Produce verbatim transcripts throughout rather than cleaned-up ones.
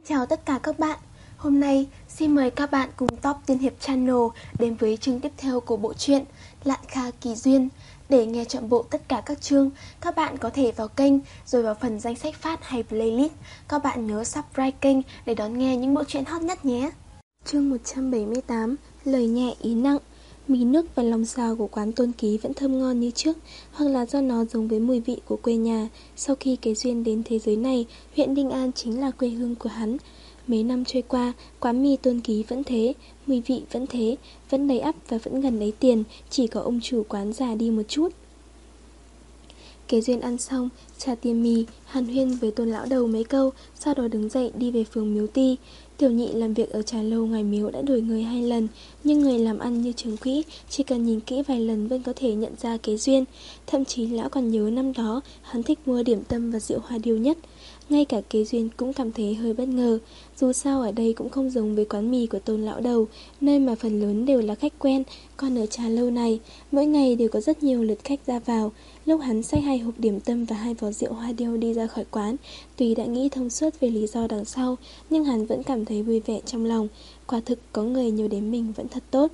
Chào tất cả các bạn. Hôm nay xin mời các bạn cùng Top Tiên Hiệp Channel đến với chương tiếp theo của bộ truyện Lạn Kha Kỳ Duyên. Để nghe trọn bộ tất cả các chương, các bạn có thể vào kênh rồi vào phần danh sách phát hay playlist. Các bạn nhớ subscribe kênh để đón nghe những bộ truyện hot nhất nhé. Chương một trăm bảy mươi tám, lời nhẹ ý nặng. Mì nước và lòng xào của quán Tôn Ký vẫn thơm ngon như trước, hoặc là do nó giống với mùi vị của quê nhà. Sau khi Kế Duyên đến thế giới này, huyện Ninh An chính là quê hương của hắn. Mấy năm trôi qua, quán mì Tôn Ký vẫn thế, mùi vị vẫn thế, vẫn đầy ắp và vẫn gần lấy tiền, chỉ có ông chủ quán già đi một chút. Kế Duyên ăn xong, trả tiền mì, hàn huyên với Tôn lão đầu mấy câu, sau đó đứng dậy đi về phường Miếu Ti. Tiểu nhị làm việc ở trà lâu ngoài miếu đã đổi người hai lần, nhưng người làm ăn như Trường Quỹ chỉ cần nhìn kỹ vài lần vẫn có thể nhận ra Kế Duyên. Thậm chí lão còn nhớ năm đó hắn thích mua điểm tâm và rượu hoa điêu nhất. Ngay cả Kế Duyên cũng cảm thấy hơi bất ngờ. Dù sao ở đây cũng không giống với quán mì của Tôn lão đầu, nơi mà phần lớn đều là khách quen. Còn ở trà lâu này, mỗi ngày đều có rất nhiều lượt khách ra vào. Lúc hắn xách hai hộp điểm tâm và hai vò rượu hoa điêu đi ra khỏi quán, tuy đã nghĩ thông suốt về lý do đằng sau, nhưng hắn vẫn cảm thấy vui vẻ trong lòng. Quả thực có người nhớ đến mình vẫn thật tốt.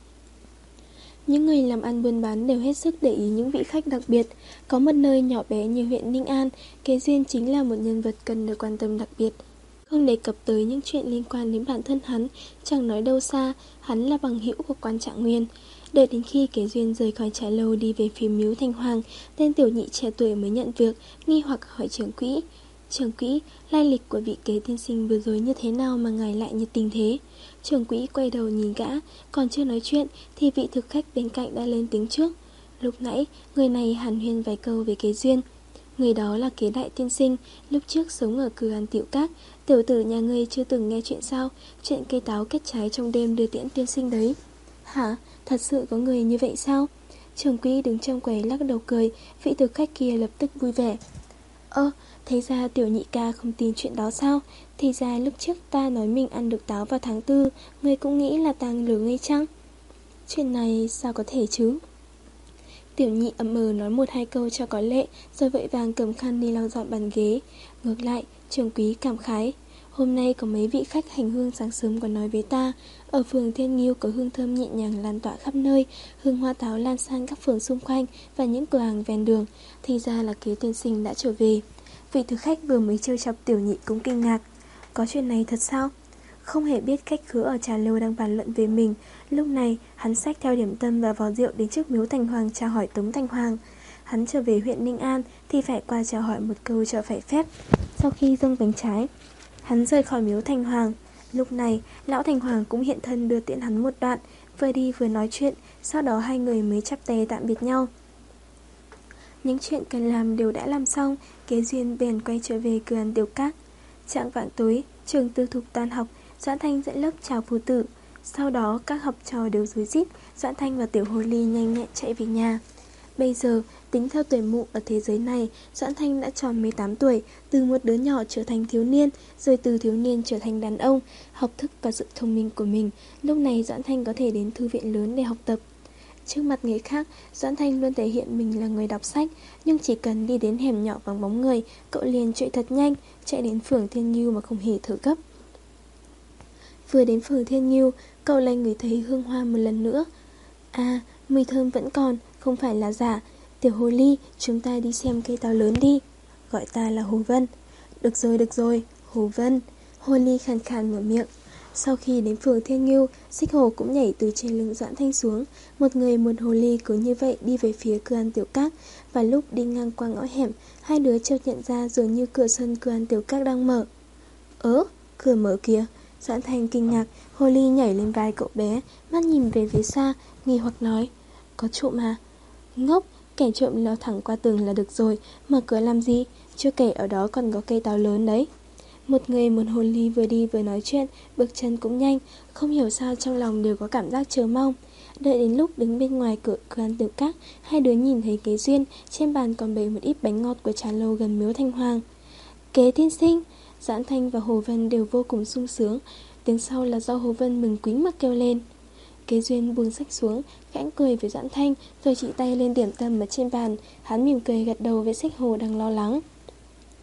Những người làm ăn buôn bán đều hết sức để ý những vị khách đặc biệt. Có một nơi nhỏ bé như huyện Ninh An, Kế Duyên chính là một nhân vật cần được quan tâm đặc biệt. Không đề cập tới những chuyện liên quan đến bản thân hắn, chẳng nói đâu xa, hắn là bằng hữu của quan Trạng Nguyên. Đợi đến khi Kế Duyên rời khỏi trà lâu đi về phía miếu Thanh Hoàng, tên tiểu nhị trẻ tuổi mới nhận việc, nghi hoặc hỏi Trưởng Quỹ: Trưởng Quỹ, lai lịch của vị Kế tiên sinh vừa rồi như thế nào mà ngài lại nhiệt tình thế? Trưởng Quỹ quay đầu nhìn gã, còn chưa nói chuyện thì vị thực khách bên cạnh đã lên tiếng trước. Lúc nãy, người này hàn huyên vài câu về Kế Duyên. Người đó là Kế đại tiên sinh, lúc trước sống ở cửa hàng Tiểu Các. Tiểu tử nhà ngươi chưa từng nghe chuyện sao? Chuyện cây táo kết trái trong đêm đưa tiễn tiên sinh đấy. Hả? Thật sự có người như vậy sao? Trưởng Quỹ đứng trong quầy lắc đầu cười. Vị thực khách kia lập tức vui vẻ. Ơ, thế ra tiểu nhị ca không tin chuyện đó sao? Thì ra lúc trước ta nói mình ăn được táo vào tháng tư, ngươi cũng nghĩ là ta lừa ngươi chăng? Chuyện này sao có thể chứ? Tiểu nhị ậm ừ nói một hai câu cho có lệ, rồi vội vàng cầm khăn đi lau dọn bàn ghế. Ngược lại, Trưởng Quý cảm khái: hôm nay có mấy vị khách hành hương sáng sớm còn nói với ta, ở phường Thiên Nghiêu có hương thơm nhẹ nhàng lan tỏa khắp nơi, hương hoa táo lan sang các phường xung quanh và những cửa hàng ven đường. Thì ra là Kế tiên sinh đã trở về. Vị thực khách vừa mới trêu chọc tiểu nhị cũng kinh ngạc. Có chuyện này thật sao? Không hề biết khách khứa ở trà lâu đang bàn luận về mình. Lúc này hắn xách theo điểm tâm và vò rượu đến trước miếu Thành Hoàng chào hỏi Tống Thành Hoàng. Hắn trở về huyện Ninh An thì phải qua chào hỏi một câu cho phải phép. Sau khi dâng bánh trái, hắn rời khỏi miếu Thành Hoàng. Lúc này lão Thành Hoàng cũng hiện thân đưa tiễn hắn một đoạn, vừa đi vừa nói chuyện. Sau đó hai người mới chắp tay tạm biệt nhau. Những chuyện cần làm đều đã làm xong, Kế Duyên bèn quay trở về cửa hàng Tiểu Các. Trạng vạng tối, trường tư thục tan học, Doãn Thanh dẫn lớp chào phu tử. Sau đó các học trò đều rối rít, Doãn Thanh và Tiểu Hồ Ly nhanh nhẹn chạy về nhà. Bây giờ, tính theo tuổi mụ ở thế giới này, Doãn Thanh đã tròn mười tám tuổi, từ một đứa nhỏ trở thành thiếu niên, rồi từ thiếu niên trở thành đàn ông. Học thức và sự thông minh của mình, lúc này Doãn Thanh có thể đến thư viện lớn để học tập. Trước mặt người khác, Doãn Thanh luôn thể hiện mình là người đọc sách, nhưng chỉ cần đi đến hẻm nhỏ vắng bóng người, cậu liền chạy thật nhanh, chạy đến phường Thiên Nghiêu mà không hề thở gấp. Vừa đến phường Thiên Nghiêu, cậu lại ngửi thấy hương hoa một lần nữa. À, mùi thơm vẫn còn, không phải là giả. Tiểu Hồ Ly, chúng ta đi xem cây táo lớn đi. Gọi ta là Hồ Vân. Được rồi, được rồi, Hồ Vân. Hồ Ly khàn khàn mở miệng. Sau khi đến phường Thiên Nghiêu, Xích Hồ cũng nhảy từ trên lưng Doãn Thanh xuống. Một người một hồ ly cứ như vậy đi về phía cửa ăn Tiểu Các. Và lúc đi ngang qua ngõ hẻm, hai đứa chợt nhận ra dường như cửa sân cửa ăn Tiểu Các đang mở. Ớ, cửa mở kìa. Doãn Thanh kinh ngạc, hồ ly nhảy lên vai cậu bé, mắt nhìn về phía xa, nghi hoặc nói: có trộm à? Ngốc, kẻ trộm leo thẳng qua tường là được rồi, mở cửa làm gì? Chưa kể ở đó còn có cây táo lớn đấy. Một người một hồ ly vừa đi vừa nói chuyện, bước chân cũng nhanh, không hiểu sao trong lòng đều có cảm giác chờ mong. Đợi đến lúc đứng bên ngoài cửa cửa ăn Tiểu Các, hai đứa nhìn thấy Kế Duyên, trên bàn còn bày một ít bánh ngọt của trà lâu gần miếu Thanh Hoàng. Kế tiên sinh! Doãn Thanh và Hồ Vân đều vô cùng sung sướng. Tiếng sau là do Hồ Vân mừng quính mà kêu lên. Kế Duyên buông sách xuống, khẽ cười với Doãn Thanh, rồi chỉ tay lên điểm tâm ở trên bàn. Hắn mỉm cười gật đầu với Xích Hồ đang lo lắng.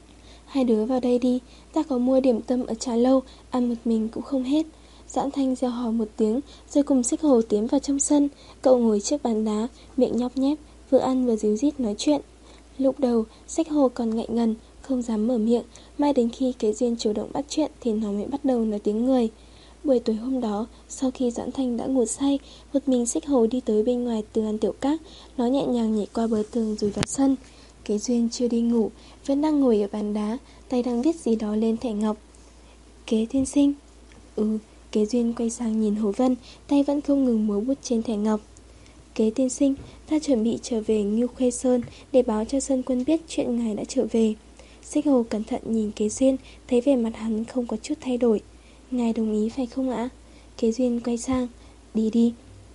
Hai đứa vào đây đi, ta có mua điểm tâm ở trà lâu, ăn một mình cũng không hết. Doãn Thanh reo hò một tiếng, rồi cùng Xích Hồ tiến vào trong sân. Cậu ngồi trước bàn đá, miệng nhóc nhép, vừa ăn vừa díu dít nói chuyện. Lúc đầu, Xích Hồ còn ngại ngần, không dám mở miệng, mãi đến khi Kế Duyên chủ động bắt chuyện thì nó mới bắt đầu nói tiếng người. Buổi tối hôm đó, sau khi Doãn Thanh đã ngủ say, một mình Xích Hồ đi tới bên ngoài Từ An Tiểu Các, nó nhẹ nhàng nhảy qua bờ tường rồi vào sân. Kế Duyên chưa đi ngủ, vẫn đang ngồi ở bàn đá, tay đang viết gì đó lên thẻ ngọc. Kế tiên sinh. Ừ, Kế Duyên quay sang nhìn Hồ Vân, tay vẫn không ngừng múa bút trên thẻ ngọc. Kế tiên sinh, ta chuẩn bị trở về Ngưu Khuê Sơn để báo cho Sơn Quân biết chuyện ngài đã trở về. Xích Hồ cẩn thận nhìn Kế Duyên, thấy vẻ mặt hắn không có chút thay đổi. Ngài đồng ý phải không ạ? Kế Duyên quay sang. Đi đi.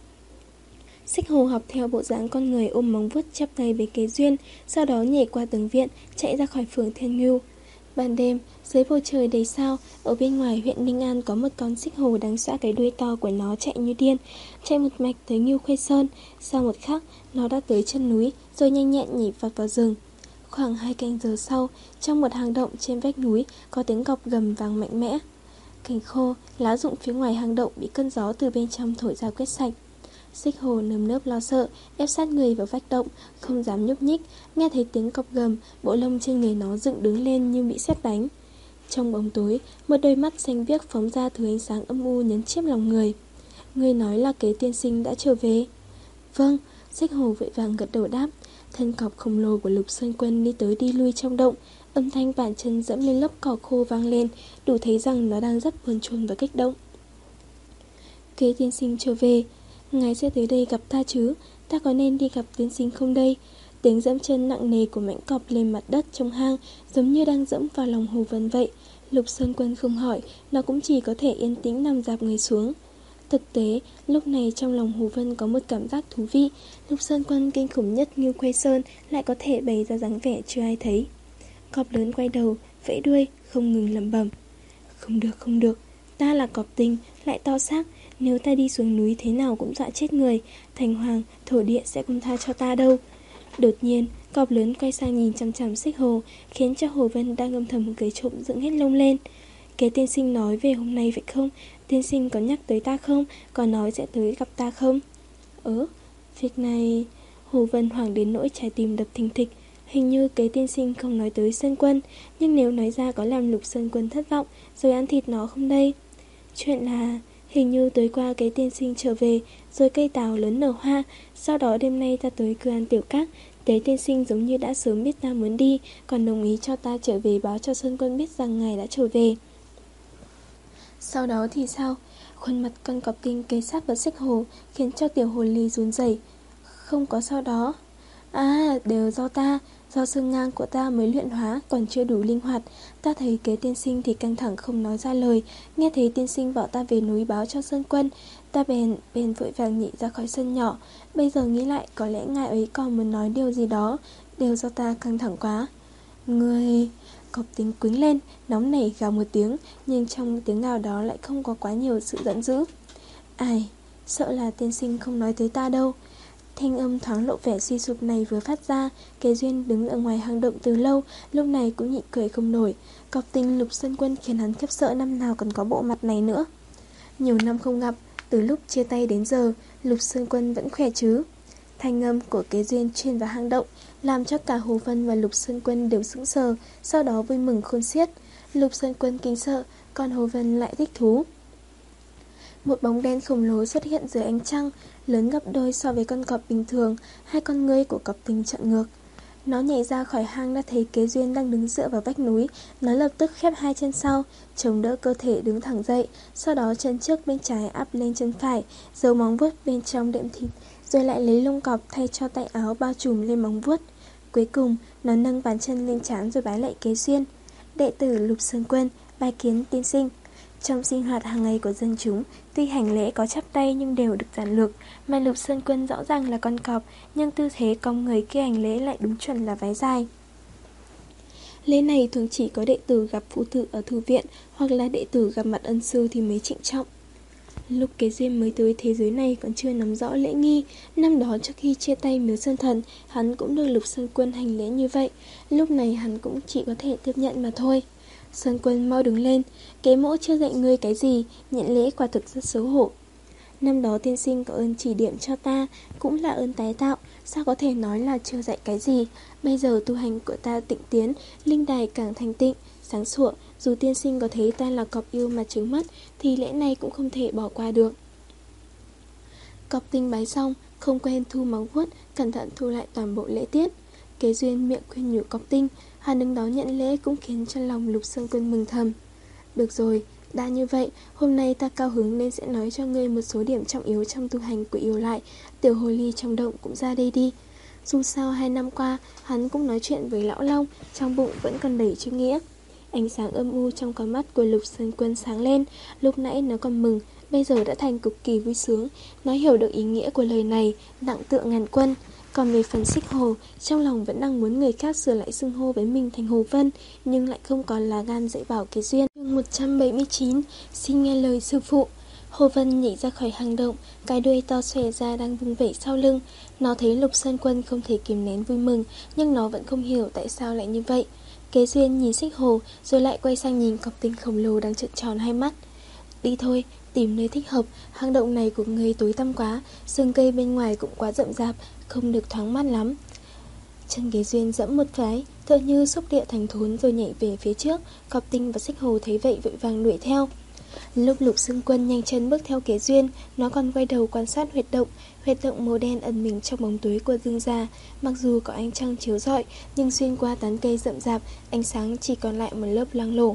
Xích Hồ học theo bộ dáng con người ôm móng vuốt chắp tay với Kế Duyên, sau đó nhảy qua tường viện, chạy ra khỏi phường Thiên Ngưu. Ban đêm, dưới bầu trời đầy sao, ở bên ngoài huyện Ninh An có một con xích hồ đang xõa cái đuôi to của nó chạy như điên, chạy một mạch tới Ngưu Khuê Sơn. Sau một khắc, nó đã tới chân núi, rồi nhanh nhẹn nhảy vọt vào rừng. Khoảng hai canh giờ sau, trong một hang động trên vách núi có tiếng cọp gầm vang mạnh mẽ. Cành khô, lá rụng phía ngoài hang động bị cơn gió từ bên trong thổi ra quét sạch. Xích Hồ nơm nớp lo sợ, ép sát người vào vách động, không dám nhúc nhích. Nghe thấy tiếng cọp gầm, bộ lông trên người nó dựng đứng lên như bị sét đánh. Trong bóng tối, một đôi mắt xanh biếc phóng ra thứ ánh sáng âm u nhấn chiếm lòng người. Người nói là Kế tiên sinh đã trở về. Vâng, Xích Hồ vội vàng gật đầu đáp. Thân cọp khổng lồ của Lục Sơn Quân đi tới đi lui trong động, âm thanh bàn chân dẫm lên lớp cỏ khô vang lên, đủ thấy rằng nó đang rất buồn chồn và kích động. Kế tiên sinh trở về, ngài sẽ tới đây gặp ta chứ? Ta có nên đi gặp tiên sinh không đây? Tiếng dẫm chân nặng nề của mãnh cọp lên mặt đất trong hang, giống như đang dẫm vào lòng Hồ Vân vậy. Lục Sơn Quân không hỏi, nó cũng chỉ có thể yên tĩnh nằm dạp người xuống. Thực tế, lúc này trong lòng Hồ Vân có một cảm giác thú vị. Lục Sơn Quân kinh khủng nhất Ngưu Khuê Sơn lại có thể bày ra dáng vẻ chưa ai thấy. Cọp lớn quay đầu, vẫy đuôi, không ngừng lẩm bẩm. Không được, không được, ta là cọp tinh, lại to xác. Nếu ta đi xuống núi thế nào cũng dọa chết người. Thành Hoàng, thổ địa sẽ không tha cho ta đâu. Đột nhiên, cọp lớn quay sang nhìn chằm chằm Xích Hồ, khiến cho Hồ Vân đang âm thầm cười trộm dựng hết lông lên. Kế tiên sinh nói về hôm nay vậy không? Tiên sinh có nhắc tới ta không? Có nói sẽ tới gặp ta không? Ớ, việc này... Hồ Vân hoảng đến nỗi trái tim đập thình thịch. Hình như Kế tiên sinh không nói tới Sơn Quân, nhưng nếu nói ra có làm Lục Sơn Quân thất vọng, rồi ăn thịt nó không đây? Chuyện là... Hình như tối qua Kế tiên sinh trở về, rồi cây táo lớn nở hoa. Sau đó đêm nay ta tới Cư An Tiểu Các, Kế tiên sinh giống như đã sớm biết ta muốn đi, còn đồng ý cho ta trở về báo cho Sơn Quân biết rằng ngài đã trở về. Sau đó thì sao? Khuôn mặt con cọp tinh kề sát vào Xích Hồ, khiến cho tiểu hồ ly run rẩy. Không có sau đó. À, đều do ta, do xương ngang của ta mới luyện hóa, còn chưa đủ linh hoạt. Ta thấy Kế tiên sinh thì căng thẳng không nói ra lời. Nghe thấy tiên sinh bảo ta về núi báo cho Sơn Quân, ta bèn bèn vội vàng nhị ra khỏi sân nhỏ. Bây giờ nghĩ lại, có lẽ ngài ấy còn muốn nói điều gì đó. Đều do ta căng thẳng quá. Người... Cọp tính quýnh lên, nóng nảy gào một tiếng, nhưng trong tiếng gào đó lại không có quá nhiều sự giận dữ. Ai, sợ là tiên sinh không nói tới ta đâu. Thanh âm thoáng lộ vẻ suy sụp này vừa phát ra, Kế Duyên đứng ở ngoài hang động từ lâu, lúc này cũng nhịn cười không nổi. Cọp tinh Lục Sơn Quân khiến hắn khiếp sợ, năm nào còn có bộ mặt này nữa. Nhiều năm không gặp, từ lúc chia tay đến giờ, Lục Sơn Quân vẫn khỏe chứ? Thanh âm của Kế Duyên truyền vào hang động, làm cho cả Hồ Vân và Lục Sơn Quân đều sững sờ, sau đó vui mừng khôn xiết. Lục Sơn Quân kinh sợ, còn Hồ Vân lại thích thú. Một bóng đen khổng lồ xuất hiện dưới ánh trăng, lớn gấp đôi so với con cọp bình thường. Hai con ngươi của cọp tinh trợn ngược. Nó nhảy ra khỏi hang đã thấy Kế Duyên đang đứng dựa vào vách núi. Nó lập tức khép hai chân sau, chống đỡ cơ thể đứng thẳng dậy, sau đó chân trước bên trái áp lên chân phải, giấu móng vuốt bên trong đệm thịt, rồi lại lấy lông cọp thay cho tay áo bao trùm lên móng vuốt. Cuối cùng, nó nâng bàn chân lên trán rồi bái lạy Kế Duyên. Đệ tử Lục Sơn Quân bái kiến tiên sinh. Trong sinh hoạt hàng ngày của dân chúng, tuy hành lễ có chắp tay nhưng đều được giản lược, mà Lục Sơn Quân rõ ràng là con cọp, nhưng tư thế cong người kia hành lễ lại đúng chuẩn là váy dài. Lễ này thường chỉ có đệ tử gặp phụ tử ở thư viện, hoặc là đệ tử gặp mặt ân sư thì mới trịnh trọng. Lúc Kế Duyên mới tới thế giới này còn chưa nắm rõ lễ nghi. Năm đó trước khi chia tay Miếu Sơn Thần, hắn cũng được Lục Sơn Quân hành lễ như vậy. Lúc này hắn cũng chỉ có thể tiếp nhận mà thôi. Sơn Quân mau đứng lên, Kế mỗ chưa dạy ngươi cái gì, nhận lễ quả thực rất xấu hổ. Năm đó tiên sinh có ơn chỉ điểm cho ta, cũng là ơn tái tạo, sao có thể nói là chưa dạy cái gì. Bây giờ tu hành của ta tịnh tiến, linh đài càng thành tịnh, sáng sủa. Dù tiên sinh có thấy ta là cọp yêu mà trứng mắt, thì lễ này cũng không thể bỏ qua được. Cọp Tinh bái xong, không quên thu móng vuốt, cẩn thận thu lại toàn bộ lễ tiết. Kế Duyên miệng khuyên nhủ Cọp Tinh, hắn đứng đó nhận lễ cũng khiến cho lòng Lục Sơn Quân mừng thầm. Được rồi, đã như vậy, hôm nay ta cao hứng nên sẽ nói cho ngươi một số điểm trọng yếu trong tu hành của yêu lại. Tiểu hồ ly trong động cũng ra đây đi. Dù sao hai năm qua, hắn cũng nói chuyện với lão Long, trong bụng vẫn còn đầy chữ nghĩa. Ánh sáng âm u trong con mắt của Lục Sơn Quân sáng lên. Lúc nãy nó còn mừng, bây giờ đã thành cực kỳ vui sướng. Nó hiểu được ý nghĩa của lời này, nặng tựa ngàn quân. Còn về phần Xích Hồ, trong lòng vẫn đang muốn người khác sửa lại xưng hô với mình thành Hồ Vân, nhưng lại không còn là gan dạy bảo Kế Duyên. Chương một trăm bảy mươi chín, xin nghe lời sư phụ. Hồ Vân nhảy ra khỏi hang động, cái đuôi to xòe ra đang vung vẩy sau lưng. Nó thấy Lục Sơn Quân không thể kìm nén vui mừng, nhưng nó vẫn không hiểu tại sao lại như vậy. Kế Duyên nhìn Xích Hồ, rồi lại quay sang nhìn Cọp Tinh khổng lồ đang trợn tròn hai mắt. Đi thôi, tìm nơi thích hợp, hang động này của người tối tăm quá, rừng cây bên ngoài cũng quá rậm rạp, không được thoáng mát lắm. Chân Kế Duyên dẫm một cái, tựa như xúc địa thành thốn rồi nhảy về phía trước. Cọp Tinh và Xích Hồ thấy vậy vội vàng đuổi theo. Lúc Lục Sơn Quân nhanh chân bước theo Kế Duyên, nó còn quay đầu quan sát huyệt động. Huyệt động màu đen ẩn mình trong bóng tối của rừng già. Mặc dù có ánh trăng chiếu rọi, nhưng xuyên qua tán cây rậm rạp, ánh sáng chỉ còn lại một lớp loang lổ.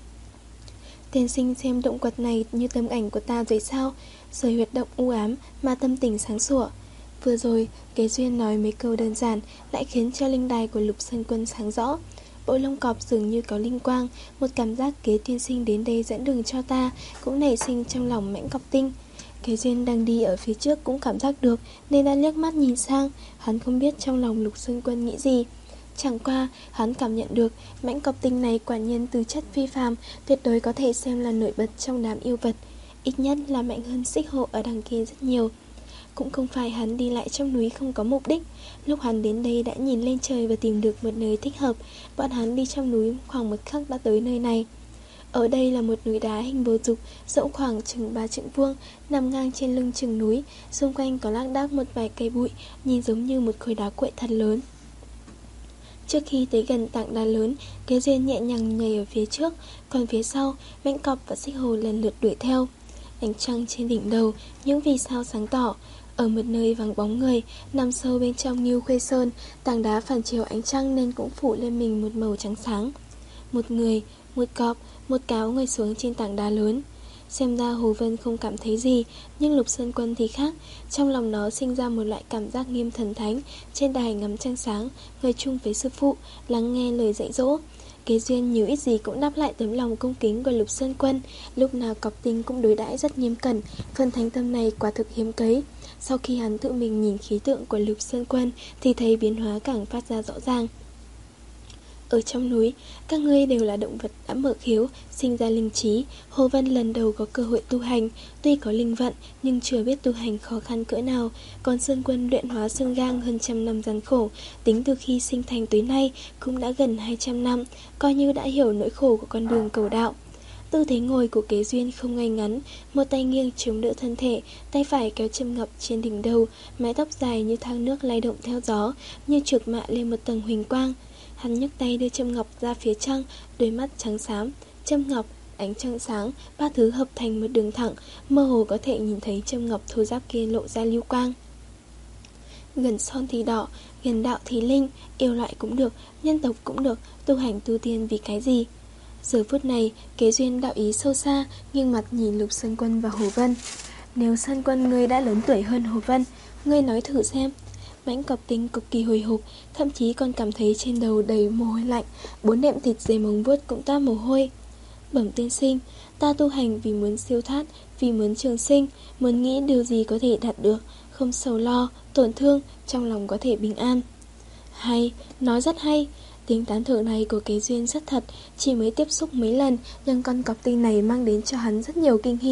Tiên sinh xem động quật này như tấm ảnh của ta vậy sao? Rời huyệt động u ám mà tâm tình sáng sủa. Vừa rồi, Kế Duyên nói mấy câu đơn giản lại khiến cho linh đài của Lục Sơn Quân sáng rõ. Bộ lông cọp dường như có linh quang, một cảm giác Kế tiên sinh đến đây dẫn đường cho ta cũng nảy sinh trong lòng mãnh Cọp Tinh. Kế Duyên đang đi ở phía trước cũng cảm giác được nên đã liếc mắt nhìn sang. Hắn không biết trong lòng Lục Sơn Quân nghĩ gì. Chẳng qua, hắn cảm nhận được mãnh Cọp Tinh này quả nhiên từ chất phi phàm, tuyệt đối có thể xem là nổi bật trong đám yêu vật. Ít nhất là mạnh hơn Xích Hồ ở đằng kia rất nhiều. Cũng không phải hắn đi lại trong núi không có mục đích. Lúc hắn đến đây đã nhìn lên trời và tìm được một nơi thích hợp. Bọn hắn đi trong núi khoảng một khắc đã tới nơi này. Ở đây là một núi đá hình bầu dục, rộng khoảng chừng ba trượng vuông, nằm ngang trên lưng chừng núi. Xung quanh có lác đác một vài cây bụi, nhìn giống như một khối đá quậy thật lớn. Trước khi tới gần tảng đá lớn, Kế Duyên nhẹ nhàng nhảy ở phía trước, còn phía sau, mãnh Cọp và Xích Hồ lần lượt đuổi theo. Ánh trăng trên đỉnh đầu, những vì sao sáng tỏ. Ở một nơi vắng bóng người, nằm sâu bên trong Ngưu Khuê Sơn, tảng đá phản chiếu ánh trăng nên cũng phủ lên mình một màu trắng sáng. Một người, một cọp, một cáo ngồi xuống trên tảng đá lớn. Xem ra Hồ Vân không cảm thấy gì, nhưng Lục Sơn Quân thì khác. Trong lòng nó sinh ra một loại cảm giác nghiêm thần thánh. Trên đài ngắm trăng sáng, ngồi chung với sư phụ, lắng nghe lời dạy dỗ. Kế Duyên nhiều ít gì cũng đáp lại tấm lòng cung kính của Lục Sơn Quân. Lúc nào Cọp Tinh cũng đối đãi rất nghiêm cẩn. Phần thánh tâm này quả thực hiếm cấy. Sau khi hắn tự mình nhìn khí tượng của Lục Sơn Quân thì thấy biến hóa càng phát ra rõ ràng. Ở trong núi, các ngươi đều là động vật đã mở khiếu, sinh ra linh trí. Hồ Vân lần đầu có cơ hội tu hành, tuy có linh vận nhưng chưa biết tu hành khó khăn cỡ nào. Còn Sơn Quân luyện hóa xương gang hơn trăm năm gian khổ, tính từ khi sinh thành tới nay cũng đã gần hai trăm năm, coi như đã hiểu nỗi khổ của con đường cầu đạo. Tư thế ngồi của Kế Duyên không ngay ngắn, một tay nghiêng chống đỡ thân thể, tay phải kéo châm ngọc trên đỉnh đầu, mái tóc dài như thác nước lay động theo gió, như trượt mạ lên một tầng huỳnh quang. Hắn nhấc tay đưa châm ngọc ra phía trăng, đôi mắt trắng xám, châm ngọc, ánh trăng sáng, ba thứ hợp thành một đường thẳng, mơ hồ có thể nhìn thấy châm ngọc thô ráp kia lộ ra lưu quang. Gần son thì đỏ, gần đạo thì linh, yêu loại cũng được, nhân tộc cũng được, tu hành tu tiên vì cái gì? Giờ phút này, Kế Duyên đạo ý sâu xa, nghiêng mặt nhìn Lục Sơn Quân và Hồ Vân. Nếu Sơn Quân ngươi đã lớn tuổi hơn Hồ Vân, ngươi nói thử xem. Mãnh Cọp Tinh cực kỳ hồi hộp, thậm chí còn cảm thấy trên đầu đầy mồ hôi lạnh, bốn nệm thịt dưới móng vuốt cũng toát mồ hôi. Bẩm tiên sinh, ta tu hành vì muốn siêu thoát, vì muốn trường sinh, muốn nghĩ điều gì có thể đạt được, không sầu lo, tổn thương, trong lòng có thể bình an. Hay, nói rất hay. Tiếng tán thưởng này của Kế Duyên rất thật, chỉ mới tiếp xúc mấy lần nhưng con Cọp Tinh này mang đến cho hắn rất nhiều kinh hỉ.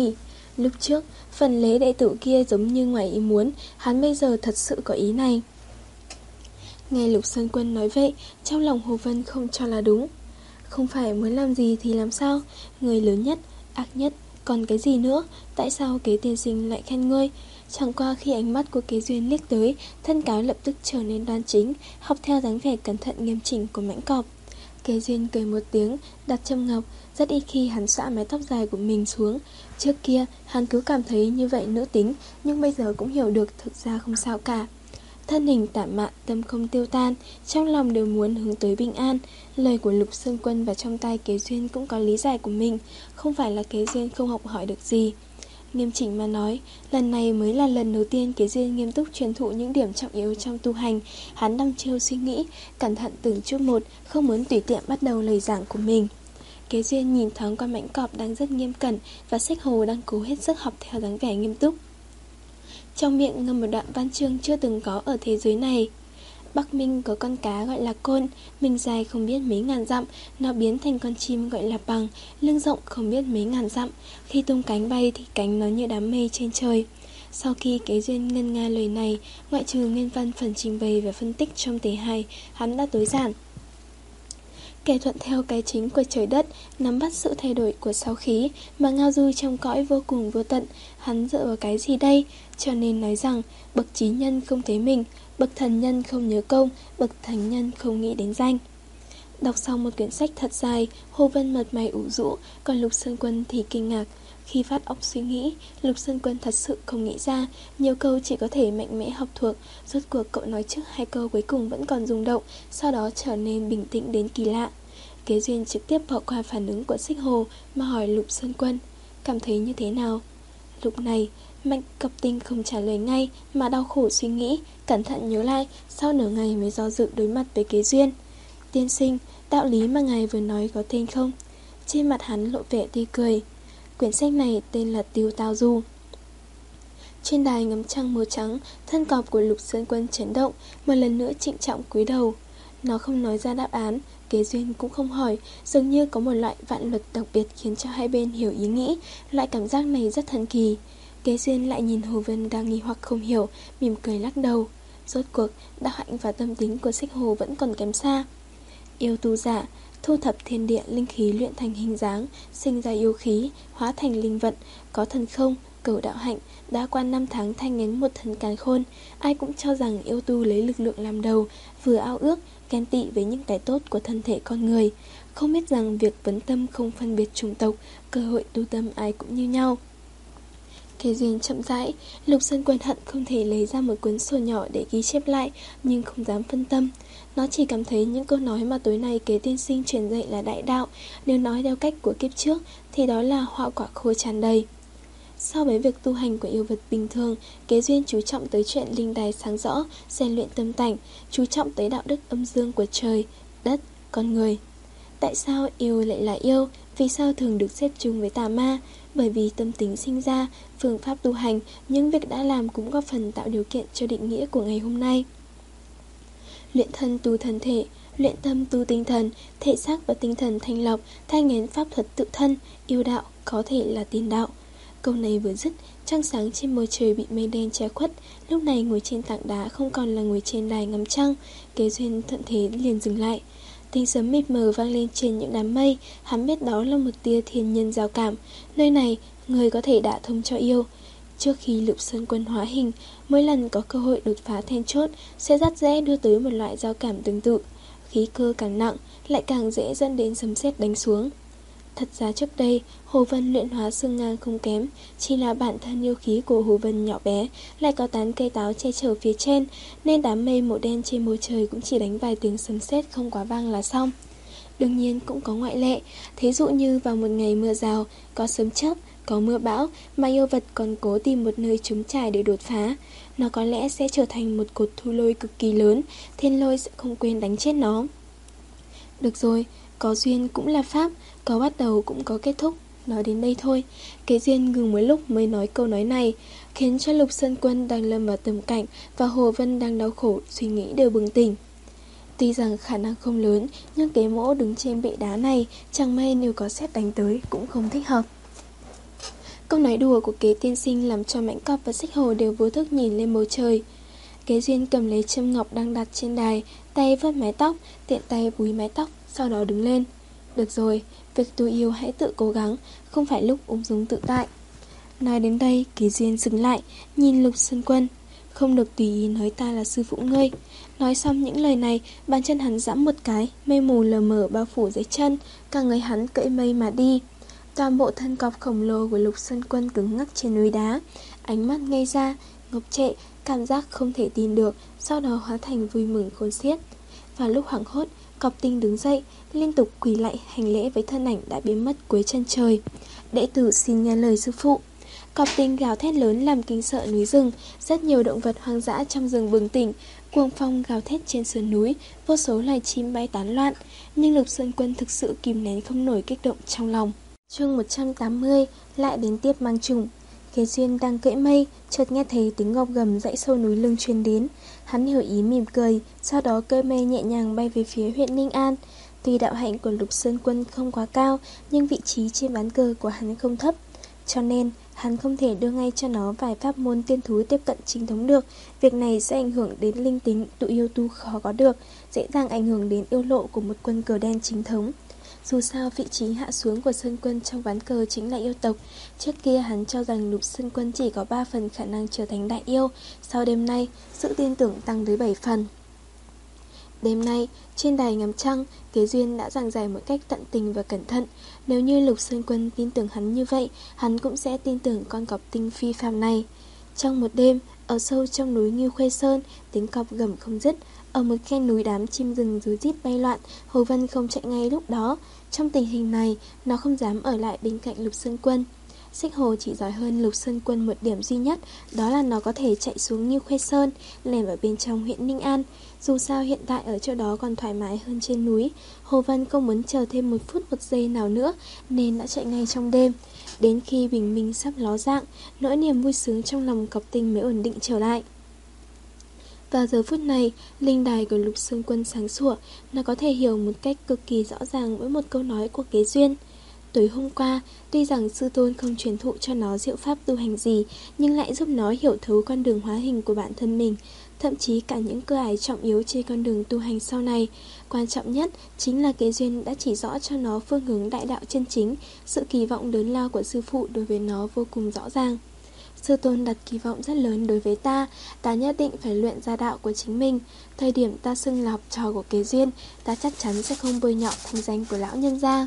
Lúc trước, phần lễ đệ tử kia giống như ngoài ý muốn, hắn bây giờ thật sự có ý này. Nghe Lục Sơn Quân nói vậy, trong lòng Hồ Vân không cho là đúng. Không phải muốn làm gì thì làm sao, người lớn nhất, ác nhất, còn cái gì nữa, tại sao kế tiên sinh lại khen ngươi? Chẳng qua khi ánh mắt của kế duyên liếc tới, thân cáo lập tức trở nên đoan chính, học theo dáng vẻ cẩn thận nghiêm chỉnh của mãnh cọp. Kế duyên cười một tiếng, đặt châm ngọc, rất ít khi hắn xõa mái tóc dài của mình xuống. Trước kia, hắn cứ cảm thấy như vậy nữ tính, nhưng bây giờ cũng hiểu được thực ra không sao cả. Thân hình tản mạn, tâm không tiêu tan, trong lòng đều muốn hướng tới bình an. Lời của Lục Sơn Quân và trong tay kế duyên cũng có lý giải của mình, không phải là kế duyên không học hỏi được gì. Nghiêm chỉnh mà nói, lần này mới là lần đầu tiên kế duyên nghiêm túc truyền thụ những điểm trọng yếu trong tu hành. Hắn đăm chiêu suy nghĩ, cẩn thận từng chút một, không muốn tùy tiện bắt đầu lời giảng của mình. Kế duyên nhìn thoáng qua mãnh cọp đang rất nghiêm cẩn và Xích Hồ đang cố hết sức học theo dáng vẻ nghiêm túc. Trong miệng ngâm một đoạn văn chương chưa từng có ở thế giới này. Bắc Minh có con cá gọi là côn, mình dài không biết mấy ngàn dặm, nó biến thành con chim gọi là bằng, lưng rộng không biết mấy ngàn dặm, khi tung cánh bay thì cánh nó như đám mây trên trời. Sau khi kế duyên ngân nga lời này, ngoại trừ nguyên văn phần trình bày và phân tích trong tế hài, hắn đã tối giản. Kẻ thuận theo cái chính của trời đất, nắm bắt sự thay đổi của sáu khí mà ngao du trong cõi vô cùng vô tận, hắn dựa vào cái gì đây? Cho nên nói rằng, bậc trí nhân không thấy mình, bậc thần nhân không nhớ công, bậc thánh nhân không nghĩ đến danh. Đọc xong một quyển sách thật dài, Hồ Vân mật mày ủ rũ, còn Lục Sơn Quân thì kinh ngạc. Khi phát óc suy nghĩ, Lục Sơn Quân thật sự không nghĩ ra, nhiều câu chỉ có thể mạnh mẽ học thuộc. Rốt cuộc cậu nói trước hai câu cuối cùng vẫn còn rung động, sau đó trở nên bình tĩnh đến kỳ lạ. Kế duyên trực tiếp bỏ qua phản ứng của Xích Hồ mà hỏi Lục Sơn Quân, cảm thấy như thế nào? Lúc này, Mạnh Cập Tinh không trả lời ngay mà đau khổ suy nghĩ, cẩn thận nhớ lại, sau nửa ngày mới do dự đối mặt với Kế duyên. Tiên sinh, đạo lý mà ngài vừa nói có tên không? Trên mặt hắn lộ vẻ tươi cười. Quyển sách này tên là Tiêu Tao Du. Trên đài ngắm trăng màu trắng, thân cọp của Lục Sơn Quân chấn động, một lần nữa trịnh trọng cúi đầu. Nó không nói ra đáp án, Kế duyên cũng không hỏi, dường như có một loại vạn luật đặc biệt khiến cho hai bên hiểu ý nghĩ, loại cảm giác này rất thần kỳ. Kế duyên lại nhìn Hồ Vân đang nghi hoặc không hiểu, mỉm cười lắc đầu. Rốt cuộc, đạo hạnh và tâm tính của Xích Hồ vẫn còn kém xa. Yêu tu giả, thu thập thiên địa linh khí luyện thành hình dáng, sinh ra yêu khí, hóa thành linh vận, có thần không, cầu đạo hạnh, đã qua năm tháng thanh ngánh một thần càn khôn. Ai cũng cho rằng yêu tu lấy lực lượng làm đầu, vừa ao ước, ghen tị với những cái tốt của thân thể con người, không biết rằng việc vấn tâm không phân biệt chủng tộc, cơ hội tu tâm ai cũng như nhau. Kế duyên chậm rãi, Lục Sơn Quân hận không thể lấy ra một cuốn sổ nhỏ để ghi chép lại, nhưng không dám phân tâm. Nó chỉ cảm thấy những câu nói mà tối nay Kế tiên sinh truyền dạy là đại đạo, nếu nói theo cách của kiếp trước thì đó là họa quả khô tràn đầy. So với việc tu hành của yêu vật bình thường, Kế duyên chú trọng tới chuyện linh đài sáng rõ, rèn luyện tâm tánh, chú trọng tới đạo đức âm dương của trời, đất, con người. Tại sao yêu lại là yêu? Vì sao thường được xếp chung với tà ma? Bởi vì tâm tính sinh ra, phương pháp tu hành, những việc đã làm cũng góp phần tạo điều kiện cho định nghĩa của ngày hôm nay. Luyện thân tu thân thể, luyện tâm tu tinh thần, thể xác và tinh thần thanh lọc, thay ngén pháp thuật tự thân, yêu đạo có thể là tiền đạo. Câu này vừa dứt, trăng sáng trên bầu trời bị mây đen che khuất, lúc này ngồi trên tảng đá không còn là ngồi trên đài ngắm trăng. Kế duyên thuận thế liền dừng lại. Tiếng sấm mịt mờ vang lên trên những đám mây, hắn biết đó là một tia thiên nhân giao cảm. Nơi này, người có thể đả thông cho yêu. Trước khi Lục Sơn Quân hóa hình, mỗi lần có cơ hội đột phá then chốt sẽ dắt dẽ đưa tới một loại giao cảm tương tự. Khí cơ càng nặng, lại càng dễ dẫn đến sấm sét đánh xuống. Thật ra trước đây, Hồ Vân luyện hóa xương ngang không kém, chỉ là bản thân yêu khí của Hồ Vân nhỏ bé, lại có tán cây táo che chở phía trên, nên đám mây màu đen trên bầu trời cũng chỉ đánh vài tiếng sấm sét không quá vang là xong. Đương nhiên cũng có ngoại lệ, thí dụ như vào một ngày mưa rào, có sấm chớp, có mưa bão, mà yêu vật còn cố tìm một nơi trống trải để đột phá. Nó có lẽ sẽ trở thành một cột thu lôi cực kỳ lớn, thiên lôi sẽ không quên đánh chết nó. Được rồi, có duyên cũng là pháp, có bắt đầu cũng có kết thúc. Nói đến đây thôi, Kế duyên ngừng một lúc mới nói câu nói này, khiến cho Lục Sơn Quân đang lâm vào tầm cảnh và Hồ Vân đang đau khổ suy nghĩ đều bừng tỉnh. Tuy rằng khả năng không lớn, nhưng Kế mỗ đứng trên bệ đá này, chẳng may nếu có sét đánh tới cũng không thích hợp. Câu nói đùa của Kế tiên sinh làm cho Mãnh Cọp và Xích Hồ đều vô thức nhìn lên bầu trời. Kế Duyên cầm lấy châm ngọc đang đặt trên đài, tay vớt mái tóc, tiện tay búi mái tóc, sau đó đứng lên. Được rồi, việc tôi yêu hãy tự cố gắng, không phải lúc ung dung tự tại. Nói đến đây, Kế Duyên dừng lại, nhìn Lục Sơn Quân. Không được tùy ý nói ta là sư phụ ngươi. Nói xong những lời này, bàn chân hắn giẫm một cái, mây mù lờ mờ bao phủ dưới chân, cả người hắn cưỡi mây mà đi. Toàn bộ thân cọp khổng lồ của Lục Sơn Quân cứng ngắc trên núi đá, ánh mắt ngây ra, ngốc trệ, cảm giác không thể tin được, sau đó hóa thành vui mừng khôn xiết. Vào lúc hoảng hốt, Cọp Tinh đứng dậy, liên tục quỳ lạy hành lễ với thân ảnh đã biến mất cuối chân trời. Đệ tử xin nghe lời sư phụ. Cọp Tinh gào thét lớn làm kinh sợ núi rừng, rất nhiều động vật hoang dã trong rừng bừng tỉnh, cuồng phong gào thét trên sườn núi, vô số loài chim bay tán loạn, nhưng Lục Sơn Quân thực sự kìm nén không nổi kích động trong lòng. Chương một trăm tám mươi, lại đến tiếp mang trùng. Kế Duyên đang cưỡi mây, chợt nghe thấy tiếng ngọc gầm dãy sâu núi lưng truyền đến. Hắn hiểu ý mỉm cười, sau đó cưỡi mây nhẹ nhàng bay về phía huyện Ninh An. Tuy đạo hạnh của Lục Sơn Quân không quá cao, nhưng vị trí trên ván cờ của hắn không thấp, cho nên hắn không thể đưa ngay cho nó vài pháp môn tiên thú tiếp cận chính thống được. Việc này sẽ ảnh hưởng đến linh tính tụ yêu tu khó có được, dễ dàng ảnh hưởng đến yêu lộ của một quân cờ đen chính thống. Dù sao vị trí hạ xuống của Sơn Quân trong ván cờ chính là yêu tộc. Trước kia hắn cho rằng Lục Sơn Quân chỉ có ba phần khả năng trở thành đại yêu. Sau đêm nay, sự tin tưởng tăng tới bảy phần. Đêm nay, trên đài ngắm trăng, Kế Duyên đã giảng giải một cách tận tình và cẩn thận. Nếu như Lục Sơn Quân tin tưởng hắn như vậy, hắn cũng sẽ tin tưởng con cọp tinh phi phàm này. Trong một đêm, ở sâu trong núi Ngưu Khuê Sơn, tiếng cọp gầm không dứt. Ở một khe núi đám chim rừng rú rít bay loạn, Hồ Vân không chạy ngay lúc đó. Trong tình hình này, nó không dám ở lại bên cạnh Lục Sơn Quân. Xích Hồ chỉ giỏi hơn Lục Sơn Quân một điểm duy nhất, đó là nó có thể chạy xuống Ngưu Khuê Sơn, lẻn vào bên trong huyện Ninh An. Dù sao hiện tại ở chỗ đó còn thoải mái hơn trên núi. Hồ Vân không muốn chờ thêm một phút một giây nào nữa, nên đã chạy ngay trong đêm. Đến khi bình minh sắp ló dạng, nỗi niềm vui sướng trong lòng Cọp Tinh mới ổn định trở lại. Vào giờ phút này, linh đài của Lục Sơn Quân sáng sủa, nó có thể hiểu một cách cực kỳ rõ ràng với một câu nói của Kế Duyên. Tối hôm qua, tuy rằng sư tôn không truyền thụ cho nó diệu pháp tu hành gì, nhưng lại giúp nó hiểu thấu con đường hóa hình của bản thân mình, thậm chí cả những cơ ải trọng yếu trên con đường tu hành sau này. Quan trọng nhất chính là Kế Duyên đã chỉ rõ cho nó phương hướng đại đạo chân chính, sự kỳ vọng lớn lao của sư phụ đối với nó vô cùng rõ ràng. Sư tôn đặt kỳ vọng rất lớn đối với ta, ta nhất định phải luyện ra đạo của chính mình. Thời điểm ta xưng là học trò của Kế Duyên, ta chắc chắn sẽ không bôi nhọ thanh danh của lão nhân gia.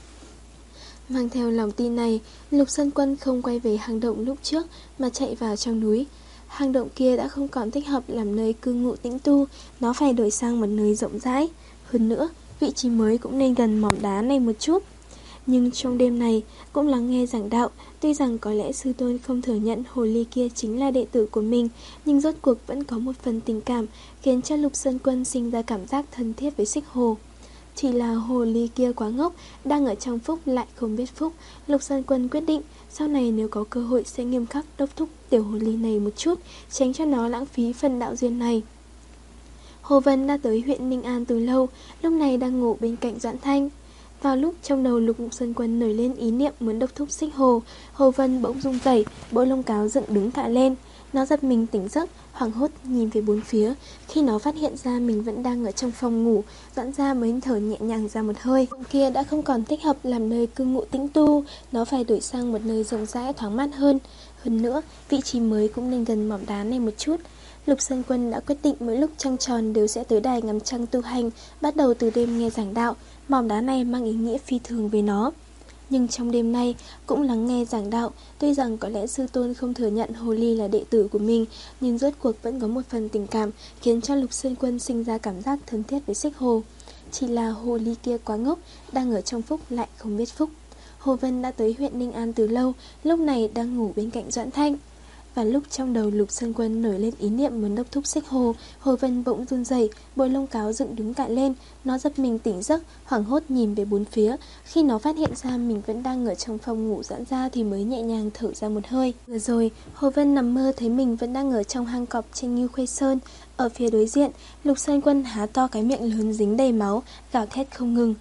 Mang theo lòng tin này, Lục Sơn Quân không quay về hang động lúc trước mà chạy vào trong núi. Hang động kia đã không còn thích hợp làm nơi cư ngụ tĩnh tu, nó phải đổi sang một nơi rộng rãi. Hơn nữa, vị trí mới cũng nên gần mỏm đá này một chút. Nhưng trong đêm này cũng lắng nghe giảng đạo. Tuy rằng có lẽ sư tôn không thừa nhận hồ ly kia chính là đệ tử của mình, nhưng rốt cuộc vẫn có một phần tình cảm, khiến cho Lục Sơn Quân sinh ra cảm giác thân thiết với Xích Hồ. Chỉ là hồ ly kia quá ngốc, đang ở trong phúc lại không biết phúc. Lục Sơn Quân quyết định sau này nếu có cơ hội sẽ nghiêm khắc đốc thúc tiểu hồ ly này một chút, tránh cho nó lãng phí phần đạo duyên này. Hồ Vân đã tới huyện Ninh An từ lâu, lúc này đang ngủ bên cạnh Doãn Thanh. Vào lúc trong đầu Lục Sơn Quân nổi lên ý niệm muốn đốc thúc Xích Hồ, Hồ Vân bỗng rung rẩy, bộ lông cáo dựng đứng cả lên. Nó giật mình tỉnh giấc, hoảng hốt nhìn về bốn phía. Khi nó phát hiện ra mình vẫn đang ở trong phòng ngủ, Doãn ra mới thở nhẹ nhàng ra một hơi. Hôm kia đã không còn thích hợp làm nơi cư ngụ tĩnh tu, nó phải đổi sang một nơi rộng rãi thoáng mát hơn. Hơn nữa, vị trí mới cũng nên gần mỏm đá này một chút. Lục Sơn Quân đã quyết định mỗi lúc trăng tròn đều sẽ tới đài ngắm trăng tu hành, bắt đầu từ đêm nghe giảng đạo. Mỏm đá này mang ý nghĩa phi thường với nó. Nhưng trong đêm nay cũng lắng nghe giảng đạo. Tuy rằng có lẽ sư tôn không thừa nhận hồ ly là đệ tử của mình, nhưng rốt cuộc vẫn có một phần tình cảm, khiến cho Lục Sơn Quân sinh ra cảm giác thân thiết với Xích Hồ. Chỉ là hồ ly kia quá ngốc, đang ở trong phúc lại không biết phúc. Hồ Vân đã tới huyện Ninh An từ lâu, lúc này đang ngủ bên cạnh Doãn Thanh. Và lúc trong đầu Lục Sơn Quân nổi lên ý niệm muốn đốc thúc Xích Hồ, Hồ Vân bỗng run rẩy, bộ lông cáo dựng đứng cả lên. Nó giật mình tỉnh giấc, hoảng hốt nhìn về bốn phía. Khi nó phát hiện ra mình vẫn đang ở trong phòng ngủ Doãn ra thì mới nhẹ nhàng thở ra một hơi. Vừa rồi, Hồ Vân nằm mơ thấy mình vẫn đang ở trong hang cọp trên Ngưu Khuê Sơn. Ở phía đối diện, Lục Sơn Quân há to cái miệng lớn dính đầy máu, gào thét không ngừng.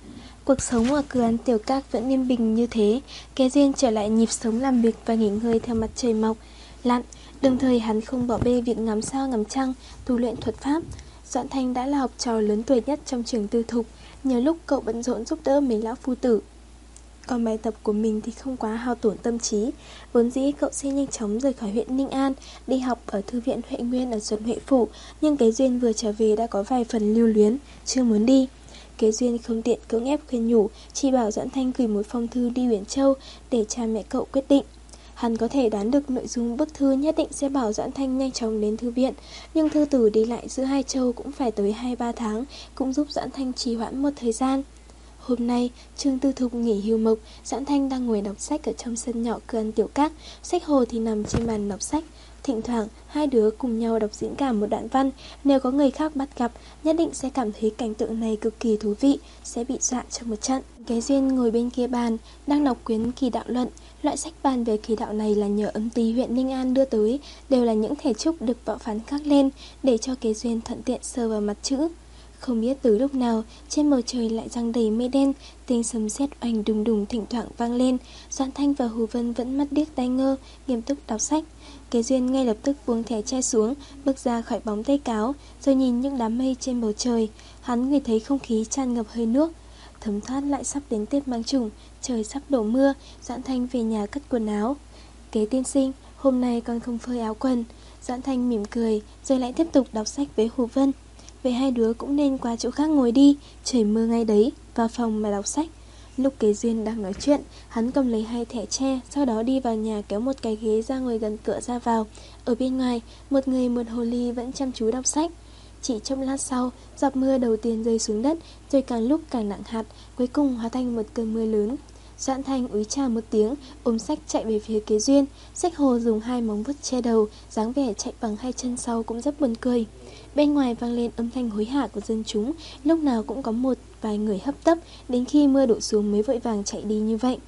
Cuộc sống ở cửa hàng Tiểu Các vẫn yên bình như thế. Kế Duyên trở lại nhịp sống làm việc và nghỉ ngơi theo mặt trời mọc lặn. Đồng thời hắn không bỏ bê việc ngắm sao ngắm trăng, tu luyện thuật pháp. Doãn Thanh đã là học trò lớn tuổi nhất trong trường tư thục. Nhiều lúc cậu bận rộn giúp đỡ mấy lão phu tử, còn bài tập của mình thì không quá hao tổn tâm trí. Vốn dĩ cậu sẽ nhanh chóng rời khỏi huyện Ninh An, đi học ở thư viện Huệ Nguyên ở Xuân Huệ Phủ. Nhưng Kế Duyên vừa trở về đã có vài phần lưu luyến, chưa muốn đi. Kế Duyên không tiện cưỡng ép khuyên nhủ, chỉ bảo Doãn Thanh gửi một phong thư đi Uyển Châu để cha mẹ cậu quyết định. Hắn có thể đoán được nội dung bức thư nhất định sẽ bảo Doãn Thanh nhanh chóng đến thư viện, nhưng thư tử đi lại giữa hai châu cũng phải tới hai ba tháng, cũng giúp Doãn Thanh trì hoãn một thời gian. Hôm nay, trường tư thục nghỉ hưu mộc, Doãn Thanh đang ngồi đọc sách ở trong sân nhỏ cửa ăn Tiểu Các, sách hồ thì nằm trên bàn đọc sách. Thỉnh thoảng, hai đứa cùng nhau đọc diễn cảm một đoạn văn. Nếu có người khác bắt gặp, nhất định sẽ cảm thấy cảnh tượng này cực kỳ thú vị, sẽ bị dọa trong một trận. Kế Duyên ngồi bên kia bàn, đang đọc quyển Kỳ Đạo Luận. Loại sách bàn về kỳ đạo này là nhờ âm ty huyện Ninh An đưa tới, đều là những thể trúc được võ phán khắc lên, để cho Kế Duyên thuận tiện sờ vào mặt chữ. Không biết từ lúc nào, trên bầu trời lại giăng đầy mây đen, tiếng sấm sét oanh đùng đùng thỉnh thoảng vang lên. Doãn Thanh và Hồ Vân vẫn mắt điếc tai ngơ, nghiêm túc đọc sách. Kế Duyên ngay lập tức buông thẻ tre xuống, bước ra khỏi bóng tay cáo, rồi nhìn những đám mây trên bầu trời. Hắn ngửi thấy không khí tràn ngập hơi nước, thấm thoát lại sắp đến Tết Mang Chủng, trời sắp đổ mưa. Doãn Thanh về nhà cất quần áo. Kế tiên sinh, hôm nay con không phơi áo quần. Doãn Thanh mỉm cười, rồi lại tiếp tục đọc sách với Hồ Vân. Vậy hai đứa cũng nên qua chỗ khác ngồi đi, trời mưa ngay đấy, vào phòng mà đọc sách. Lúc Kế Duyên đang nói chuyện, hắn cầm lấy hai thẻ tre, sau đó đi vào nhà kéo một cái ghế ra ngồi gần cửa ra vào. Ở bên ngoài, một người một hồ ly vẫn chăm chú đọc sách. Chỉ trong lát sau, giọt mưa đầu tiên rơi xuống đất, rồi càng lúc càng nặng hạt, cuối cùng hóa thành một cơn mưa lớn. Doãn Thanh úi chào một tiếng, ôm sách chạy về phía Kế Duyên. Sách hồ dùng hai móng vuốt che đầu, dáng vẻ chạy bằng hai chân sau cũng rất buồn cười. Bên ngoài vang lên âm thanh hối hả của dân chúng, lúc nào cũng có một vài người hấp tấp, đến khi mưa đổ xuống mới vội vàng chạy đi như vậy.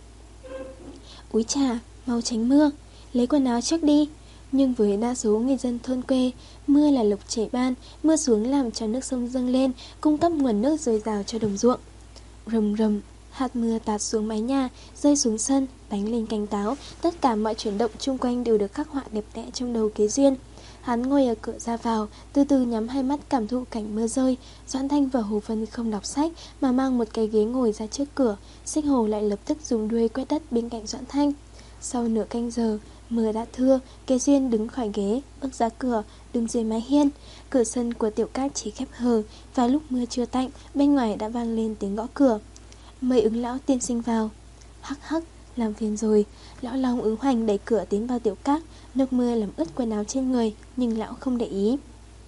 Úi chà, mau tránh mưa, lấy quần áo trước đi. Nhưng với đa số người dân thôn quê, mưa là lộc chảy ban, mưa xuống làm cho nước sông dâng lên, cung cấp nguồn nước dồi dào cho đồng ruộng. Rầm rầm, hạt mưa tạt xuống mái nhà, rơi xuống sân, đánh lên cành táo. Tất cả mọi chuyển động chung quanh đều được khắc họa đẹp đẽ trong đầu Kế Duyên. Hắn ngồi ở cửa ra vào, từ từ nhắm hai mắt cảm thụ cảnh mưa rơi. Doãn Thanh và Hồ Vân không đọc sách mà mang một cái ghế ngồi ra trước cửa. Xích Hồ lại lập tức dùng đuôi quét đất bên cạnh Doãn Thanh. Sau nửa canh giờ, mưa đã thưa. Kế Duyên đứng khỏi ghế, bước ra cửa, đứng dưới mái hiên. Cửa sân của Tiểu Các chỉ khép hờ, và lúc mưa chưa tạnh, bên ngoài đã vang lên tiếng gõ cửa. Mời Ứng lão tiên sinh vào. Hắc hắc, làm phiền rồi. Lão Long Ứng Hoành đẩy cửa tiến vào Tiểu Các. Nước mưa làm ướt quần áo trên người, nhưng lão không để ý.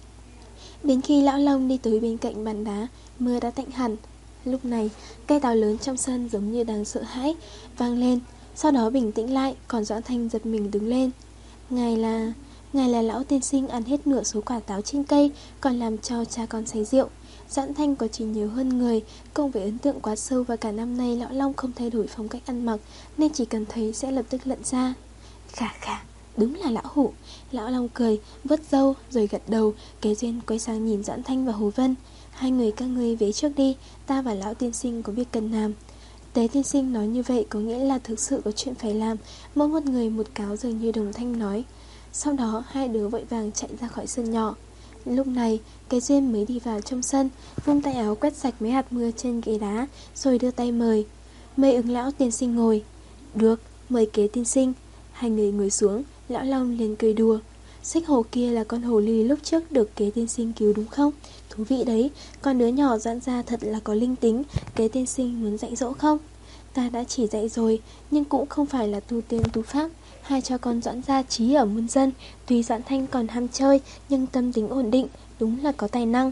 Đến khi lão Long đi tới bên cạnh bàn đá, mưa đã tạnh hẳn. Lúc này, cây táo lớn trong sân giống như đang sợ hãi vang lên, sau đó bình tĩnh lại. Còn Doãn Thanh giật mình đứng lên. Ngài là... Ngài là lão tiên sinh ăn hết nửa số quả táo trên cây, còn làm cho cha con say rượu. Doãn Thanh có trí nhớ hơn người, cộng với ấn tượng quá sâu, và cả năm nay lão Long không thay đổi phong cách ăn mặc, nên chỉ cần thấy sẽ lập tức lận ra. Khà khà, đúng là lão hủ. Lão Long cười, vớt râu rồi gật đầu. Kế Duyên quay sang nhìn Doãn Thanh và Hồ Vân. Hai người các ngươi về trước đi, ta và lão tiên sinh có việc cần làm. Tế tiên sinh nói như vậy có nghĩa là thực sự có chuyện phải làm. Mỗi một người một cáo, dường như đồng thanh nói. Sau đó hai đứa vội vàng chạy ra khỏi sân nhỏ. Lúc này Kế Duyên mới đi vào trong sân, vung tay áo quét sạch mấy hạt mưa trên ghế đá, rồi đưa tay mời. Mời Ứng lão tiên sinh ngồi. Được, mời Kế tiên sinh. Hai người ngồi xuống. Lão Long liền cười đùa. Xích Hồ kia là con hồ ly lúc trước được Kế tiên sinh cứu đúng không? Thú vị đấy. Con đứa nhỏ Doãn ra thật là có linh tính. Kế tiên sinh muốn dạy dỗ không? Ta đã chỉ dạy rồi, nhưng cũng không phải là tu tiên tu pháp. Hai cho con Doãn ra trí ở muôn dân. Tuy Doãn Thanh còn ham chơi, nhưng tâm tính ổn định, đúng là có tài năng.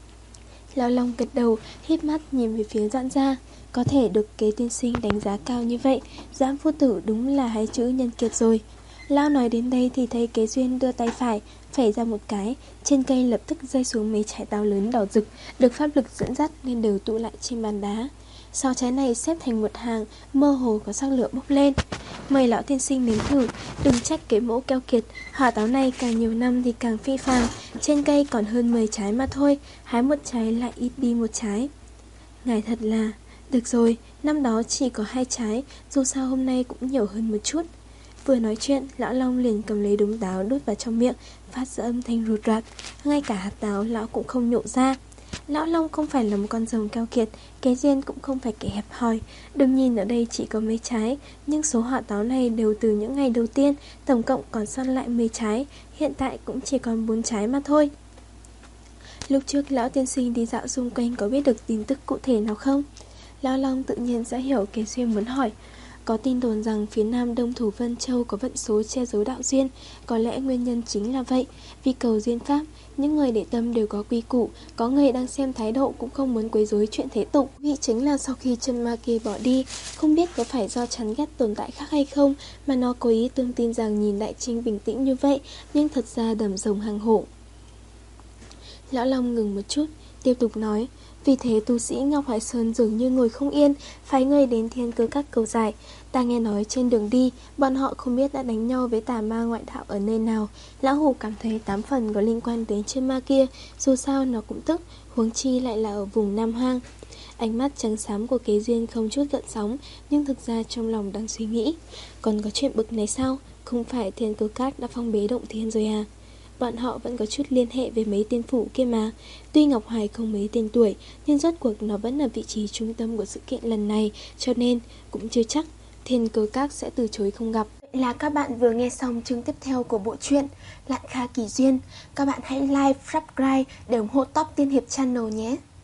Lão Long gật đầu, híp mắt nhìn về phía Doãn ra. Có thể được Kế tiên sinh đánh giá cao như vậy, Doãn phu tử đúng là hai chữ nhân kiệt rồi. Lão nói đến đây thì thấy Kế Duyên đưa tay phải phẩy ra một cái, trên cây lập tức rơi xuống mấy trái táo lớn đỏ rực, được pháp lực dẫn dắt nên đều tụ lại trên bàn đá. Sáu trái này xếp thành một hàng, mơ hồ có sắc lửa bốc lên. Mời lão tiên sinh nếm thử, đừng trách cái mẫu keo kiệt. Hỏa táo này càng nhiều năm thì càng phi phàm. Trên cây còn hơn mười trái mà thôi, hái một trái lại ít đi một trái. Ngài thật là... Được rồi, năm đó chỉ có hai trái, dù sao hôm nay cũng nhiều hơn một chút. Vừa nói chuyện, lão Long liền cầm lấy đống táo đút vào trong miệng, phát ra âm thanh rụt rạc. Ngay cả hạt táo lão cũng không nhổ ra. Lão Long không phải là một con rồng keo kiệt, cái duyên cũng không phải kẻ hẹp hòi. Đừng nhìn ở đây chỉ có mấy trái, nhưng số hạt táo này đều từ những ngày đầu tiên, tổng cộng còn sót lại mười trái, hiện tại cũng chỉ còn bốn trái mà thôi. Lúc trước lão tiên sinh đi dạo xung quanh có biết được tin tức cụ thể nào không? Lão Long tự nhiên sẽ hiểu cái duyên muốn hỏi. Có tin đồn rằng phía nam Đông Thủ Vân Châu có vận số che giấu đạo duyên. Có lẽ nguyên nhân chính là vậy. Vì cầu duyên pháp, những người để tâm đều có quy củ. Có người đang xem thái độ cũng không muốn quấy rối chuyện thế tục. Vì chính là sau khi chân ma kia bỏ đi, không biết có phải do chán ghét tồn tại khác hay không, mà nó cố ý tương tin rằng nhìn Đại Trinh bình tĩnh như vậy, nhưng thật ra đầm rồng hang hổ. Lão Long ngừng một chút, tiếp tục nói. Vì thế tu sĩ Ngọc Hải Sơn dường như ngồi không yên, phái người đến Thiên Cơ Các cầu giải. Ta nghe nói trên đường đi, bọn họ không biết đã đánh nhau với tà ma ngoại đạo ở nơi nào. Lão Hủ cảm thấy tám phần có liên quan đến chân ma kia, dù sao nó cũng tức, huống chi lại là ở vùng Nam Hoang. Ánh mắt trắng xám của Kế Duyên không chút gợn sóng, nhưng thực ra trong lòng đang suy nghĩ. Còn có chuyện bực này sao? Không phải Thiên Cơ Các đã phong bế động thiên rồi à? Bọn họ vẫn có chút liên hệ với mấy tiên phủ kia mà. Tuy Ngọc Hoài không mấy tên tuổi, nhưng rốt cuộc nó vẫn là vị trí trung tâm của sự kiện lần này, cho nên cũng chưa chắc Thiên Cơ Các sẽ từ chối không gặp. Vậy là các bạn vừa nghe xong chương tiếp theo của bộ truyện Lạn Kha Kỳ Duyên. Các bạn hãy like, subscribe để ủng hộ Top Tiên Hiệp Channel nhé.